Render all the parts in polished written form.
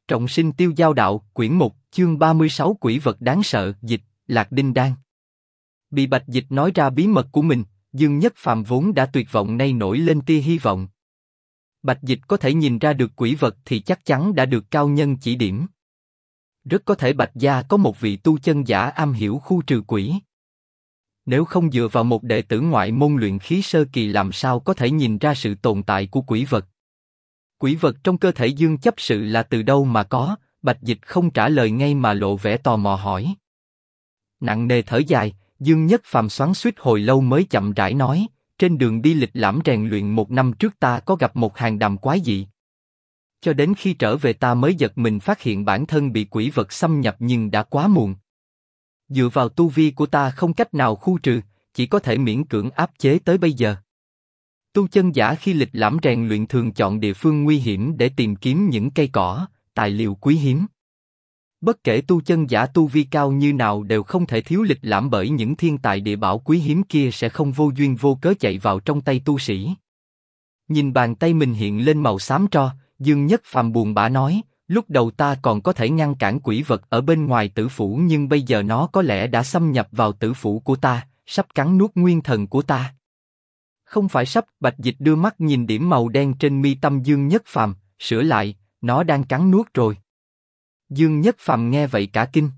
Trọng sinh tiêu giao đạo, quyển 1, chương 36 quỷ vật đáng sợ, dịch, Lạc Đinh Đan. Bị Bạch Dịch nói ra bí mật của mình, Dương Nhất Phàm vốn đã tuyệt vọng nay nổi lên tia hy vọng. Bạch Dịch có thể nhìn ra được quỷ vật thì chắc chắn đã được cao nhân chỉ điểm. Rất có thể Bạch gia có một vị tu chân giả am hiểu khu trừ quỷ. Nếu không dựa vào một đệ tử ngoại môn luyện khí sơ kỳ làm sao có thể nhìn ra sự tồn tại của quỷ vật. Quỷ vật trong cơ thể Dương chấp sự là từ đâu mà có? Bạch Dịch không trả lời ngay mà lộ vẻ tò mò hỏi. Nặng nề thở dài, Dương Nhất Phàm xoắn xuýt hồi lâu mới chậm rãi nói, trên đường đi lịch lãm rèn luyện 1 năm trước ta có gặp một hàng đàm quái dị. Cho đến khi trở về ta mới giật mình phát hiện bản thân bị quỷ vật xâm nhập nhưng đã quá muộn. Dựa vào tu vi của ta không cách nào khu trừ, chỉ có thể miễn cưỡng áp chế tới bây giờ. Tu chân giả khi lịch lãm rèn luyện thường chọn địa phương nguy hiểm để tìm kiếm những cây cỏ, tài liệu quý hiếm. Bất kể tu chân giả tu vi cao như nào đều không thể thiếu lịch lãm bởi những thiên tài địa bảo quý hiếm kia sẽ không vô duyên vô cớ chạy vào trong tay tu sĩ. Nhìn bàn tay mình hiện lên màu xám tro, Dương Nhất Phàm buồn bã nói, lúc đầu ta còn có thể ngăn cản quỷ vật ở bên ngoài tử phủ nhưng bây giờ nó có lẽ đã xâm nhập vào tử phủ của ta, sắp cắn nuốt nguyên thần của ta. Không phải sắp, Bạch Dịch đưa mắt nhìn điểm màu đen trên mi tâm Dương Nhất Phàm, sửa lại, nó đang cắn nuốt rồi. Dương Nhất Phàm nghe vậy cả kinh.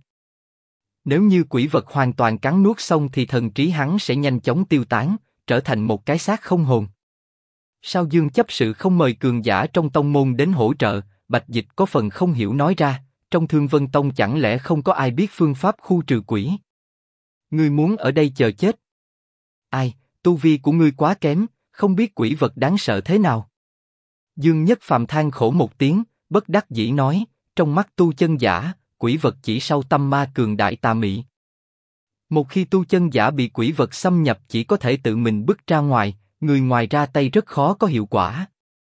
Nếu như quỷ vật hoàn toàn cắn nuốt xong thì thần trí hắn sẽ nhanh chóng tiêu tán, trở thành một cái xác không hồn. Sao Dương chấp sự không mời cường giả trong tông môn đến hỗ trợ? Bạch Dịch có phần không hiểu nói ra, trong Thương Vân Tông chẳng lẽ không có ai biết phương pháp khu trừ quỷ? Ngươi muốn ở đây chờ chết? Ai, tu vi của ngươi quá kém, không biết quỷ vật đáng sợ thế nào. Dương Nhất Phàm than khổ một tiếng, bất đắc dĩ nói, trong mắt tu chân giả, quỷ vật chỉ sau tâm ma cường đại tà mị. Một khi tu chân giả bị quỷ vật xâm nhập chỉ có thể tự mình bước ra ngoài, người ngoài ra tay rất khó có hiệu quả.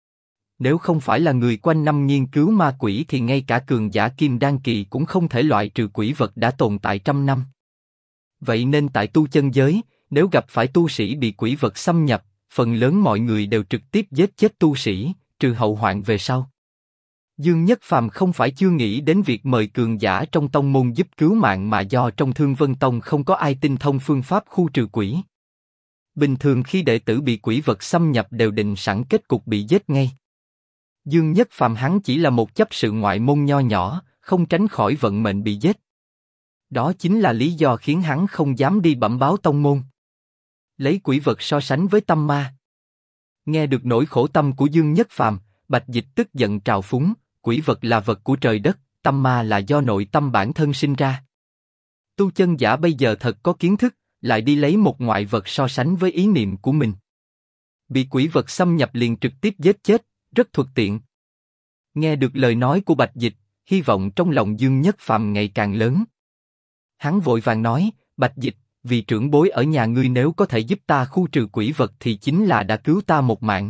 Nếu không phải là người quanh năm nghiên cứu ma quỷ thì ngay cả cường giả kim đan kỳ cũng không thể loại trừ quỷ vật đã tồn tại trăm năm. Vậy nên tại tu chân giới, nếu gặp phải tu sĩ bị quỷ vật xâm nhập, phần lớn mọi người đều trực tiếp giết chết tu sĩ, trừ hậu hoạn về sau. Dương Nhất Phàm không phải chưa nghĩ đến việc mời cường giả trong tông môn giúp cứu mạng mà do trong Thương Vân Tông không có ai tinh thông phương pháp khu trừ quỷ. Bình thường khi đệ tử bị quỷ vật xâm nhập đều định sẵn kết cục bị giết ngay. Dương Nhất Phàm hắn chỉ là một chấp sự ngoại môn nho nhỏ, không tránh khỏi vận mệnh bị giết. Đó chính là lý do khiến hắn không dám đi bẩm báo tông môn. Lấy quỷ vật so sánh với tâm ma. Nghe được nỗi khổ tâm của Dương Nhất Phàm, Bạch Dịch tức giận trào phúng, quỷ vật là vật của trời đất, tâm ma là do nội tâm bản thân sinh ra. Tu chân giả bây giờ thật có kiến thức, lại đi lấy một ngoại vật so sánh với ý niệm của mình. Bị quỷ vật xâm nhập liền trực tiếp giết chết, rất thuận tiện. Nghe được lời nói của Bạch Dịch, hy vọng trong lòng Dương Nhất Phàm ngày càng lớn. Hắn vội vàng nói, Bạch Dịch, vì trưởng bối ở nhà ngươi nếu có thể giúp ta khu trừ quỷ vật thì chính là đã cứu ta một mạng.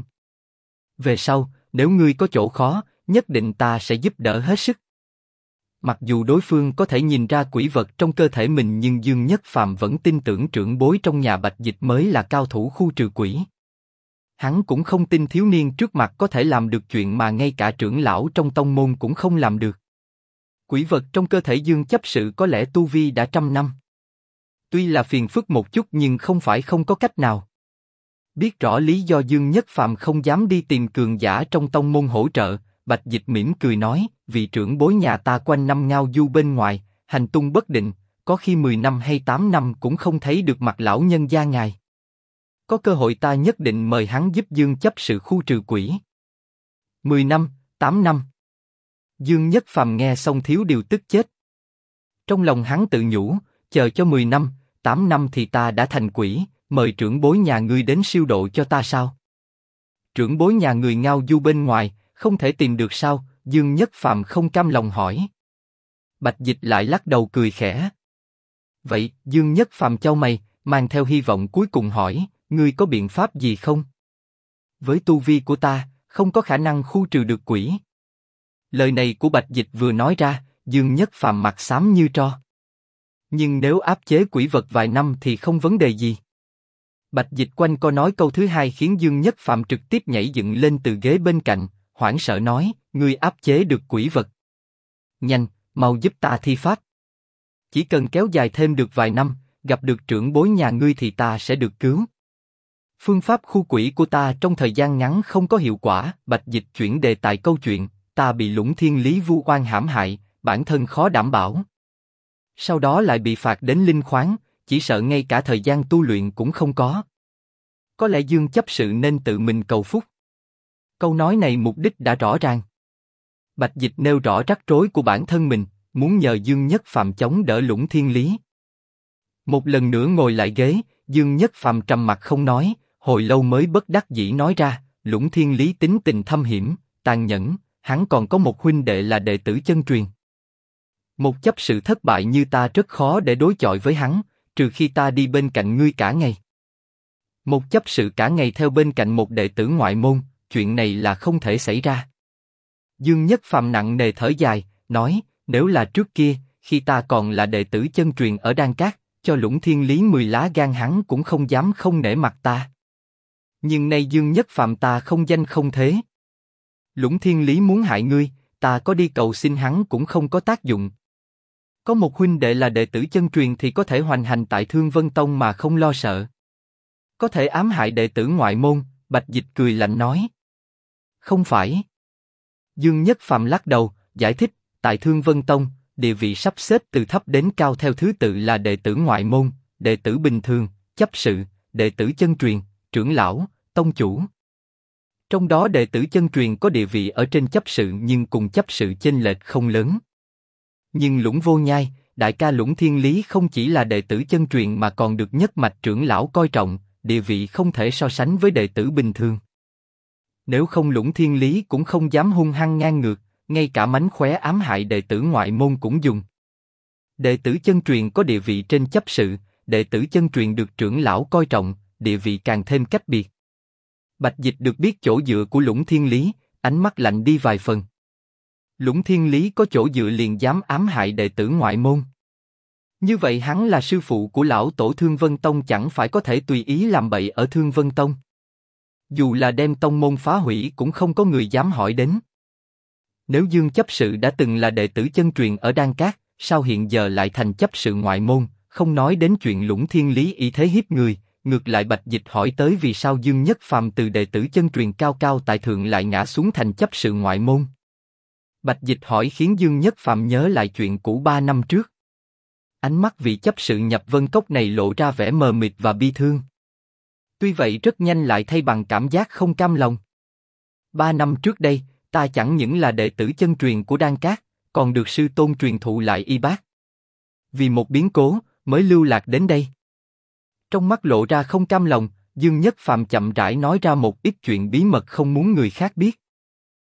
Về sau, nếu ngươi có chỗ khó, nhất định ta sẽ giúp đỡ hết sức. Mặc dù đối phương có thể nhìn ra quỷ vật trong cơ thể mình nhưng Dương Nhất Phàm vẫn tin tưởng trưởng bối trong nhà Bạch Dịch mới là cao thủ khu trừ quỷ. Hắn cũng không tin thiếu niên trước mặt có thể làm được chuyện mà ngay cả trưởng lão trong tông môn cũng không làm được. Quỷ vật trong cơ thể Dương chấp sự có lẽ tu vi đã 100 năm. Tuy là phiền phức một chút nhưng không phải không có cách nào. Biết rõ lý do Dương Nhất Phàm không dám đi tìm cường giả trong tông môn hỗ trợ, Bạch Dịch mỉm cười nói, vị trưởng bối nhà ta quanh năm ngao du bên ngoài, hành tung bất định, có khi 10 năm hay 8 năm cũng không thấy được mặt lão nhân gia ngài. Có cơ hội ta nhất định mời hắn giúp Dương chấp sự khu trừ quỷ. 10 năm, 8 năm. Dương Nhất Phàm nghe xong thiếu điều tức chết. Trong lòng hắn tự nhủ, chờ cho 10 năm, 8 năm thì ta đã thành quỷ, mời trưởng bối nhà ngươi đến siêu độ cho ta sao? Trưởng bối nhà người ngao du bên ngoài, không thể tìm được sao? Dương Nhất Phàm không cam lòng hỏi. Bạch Dịch lại lắc đầu cười khẽ. Vậy, Dương Nhất Phàm chau mày, mang theo hy vọng cuối cùng hỏi, ngươi có biện pháp gì không? Với tu vi của ta, không có khả năng khu trừ được quỷ. Lời này của Bạch Dịch vừa nói ra, Dương Nhất Phàm mặt xám như tro. Nhưng nếu áp chế quỷ vật vài năm thì không vấn đề gì. Bạch Dịch quanh co nói câu thứ hai khiến Dương Nhất Phàm trực tiếp nhảy dựng lên từ ghế bên cạnh, hoảng sợ nói, ngươi áp chế được quỷ vật. Nhanh, mau giúp ta thi pháp. Chỉ cần kéo dài thêm được vài năm, gặp được trưởng bối nhà ngươi thì ta sẽ được cứu. Phương pháp khu quỷ của ta trong thời gian ngắn không có hiệu quả. Bạch Dịch chuyển đề tài câu chuyện, ta bị Lũng Thiên Lý vu oan hãm hại, bản thân khó đảm bảo. Sau đó lại bị phạt đến linh khoáng, chỉ sợ ngay cả thời gian tu luyện cũng không có. Có lẽ Dương chấp sự nên tự mình cầu phúc. Câu nói này mục đích đã rõ ràng. Bạch Dịch nêu rõ rắc rối của bản thân mình, muốn nhờ Dương Nhất Phàm chống đỡ Lũng Thiên Lý. Một lần nữa ngồi lại ghế, Dương Nhất Phàm trầm mặc không nói, hồi lâu mới bất đắc dĩ nói ra, Lũng Thiên Lý tính tình thâm hiểm, tàn nhẫn, hắn còn có một huynh đệ là đệ tử chân truyền. Một chấp sự thất bại như ta rất khó để đối chọi với hắn, trừ khi ta đi bên cạnh ngươi cả ngày. Một chấp sự cả ngày theo bên cạnh một đệ tử ngoại môn, chuyện này là không thể xảy ra. Dương Nhất Phàm nặng nề thở dài, nói, nếu là trước kia, khi ta còn là đệ tử chân truyền ở Đan Cát, cho Lũng Thiên Lý 10 lá gan hắn cũng không dám không nể mặt ta. Nhưng nay Dương Nhất Phàm ta không danh không thế. Lũng Thiên Lý muốn hại ngươi, ta có đi cầu xin hắn cũng không có tác dụng. Có một huynh đệ là đệ tử chân truyền thì có thể hoành hành tại Thương Vân Tông mà không lo sợ. Có thể ám hại đệ tử ngoại môn, Bạch Dịch cười lạnh nói. Không phải. Dương Nhất Phàm lắc đầu, giải thích, tại Thương Vân Tông, địa vị sắp xếp từ thấp đến cao theo thứ tự là đệ tử ngoại môn, đệ tử bình thường, chấp sự, đệ tử chân truyền, trưởng lão, tông chủ. Trong đó đệ tử chân truyền có địa vị ở trên chấp sự nhưng cùng chấp sự chênh lệch không lớn. Nhưng Lũng Vô Nhai, đại ca Lũng Thiên Lý không chỉ là đệ tử chân truyền mà còn được nhất mạch trưởng lão coi trọng, địa vị không thể so sánh với đệ tử bình thường. Nếu không Lũng Thiên Lý cũng không dám hung hăng ngang ngược, ngay cả mánh khóe ám hại đệ tử ngoại môn cũng dùng. Đệ tử chân truyền có địa vị trên chấp sự, đệ tử chân truyền được trưởng lão coi trọng, địa vị càng thêm cách biệt. Bạch Dịch được biết chỗ dựa của Lũng Thiên Lý, ánh mắt lạnh đi vài phần. Lũng Thiên Lý có chỗ dựa liền dám ám hại đệ tử ngoại môn. Như vậy hắn là sư phụ của lão tổ Thương Vân Tông chẳng phải có thể tùy ý làm bậy ở Thương Vân Tông. Dù là đem tông môn phá hủy cũng không có người dám hỏi đến. Nếu Dương chấp sự đã từng là đệ tử chân truyền ở Đan Cát, sao hiện giờ lại thành chấp sự ngoại môn, không nói đến chuyện Lũng Thiên Lý ý thế hiếp người, ngược lại Bạch Dịch hỏi tới vì sao Dương Nhất Phàm từ đệ tử chân truyền cao cao tại thượng lại ngã xuống thành chấp sự ngoại môn. Bạch Dịch hỏi khiến Dương Nhất Phàm nhớ lại chuyện cũ 3 năm trước. Ánh mắt vị chấp sự nhập Vân Cốc này lộ ra vẻ mờ mịt và bi thương. Tuy vậy rất nhanh lại thay bằng cảm giác không cam lòng. 3 năm trước đây, ta chẳng những là đệ tử chân truyền của Đan Cát, còn được sư tôn truyền thụ lại y bác. Vì một biến cố, mới lưu lạc đến đây. Trong mắt lộ ra không cam lòng, Dương Nhất Phàm chậm rãi nói ra một ít chuyện bí mật không muốn người khác biết.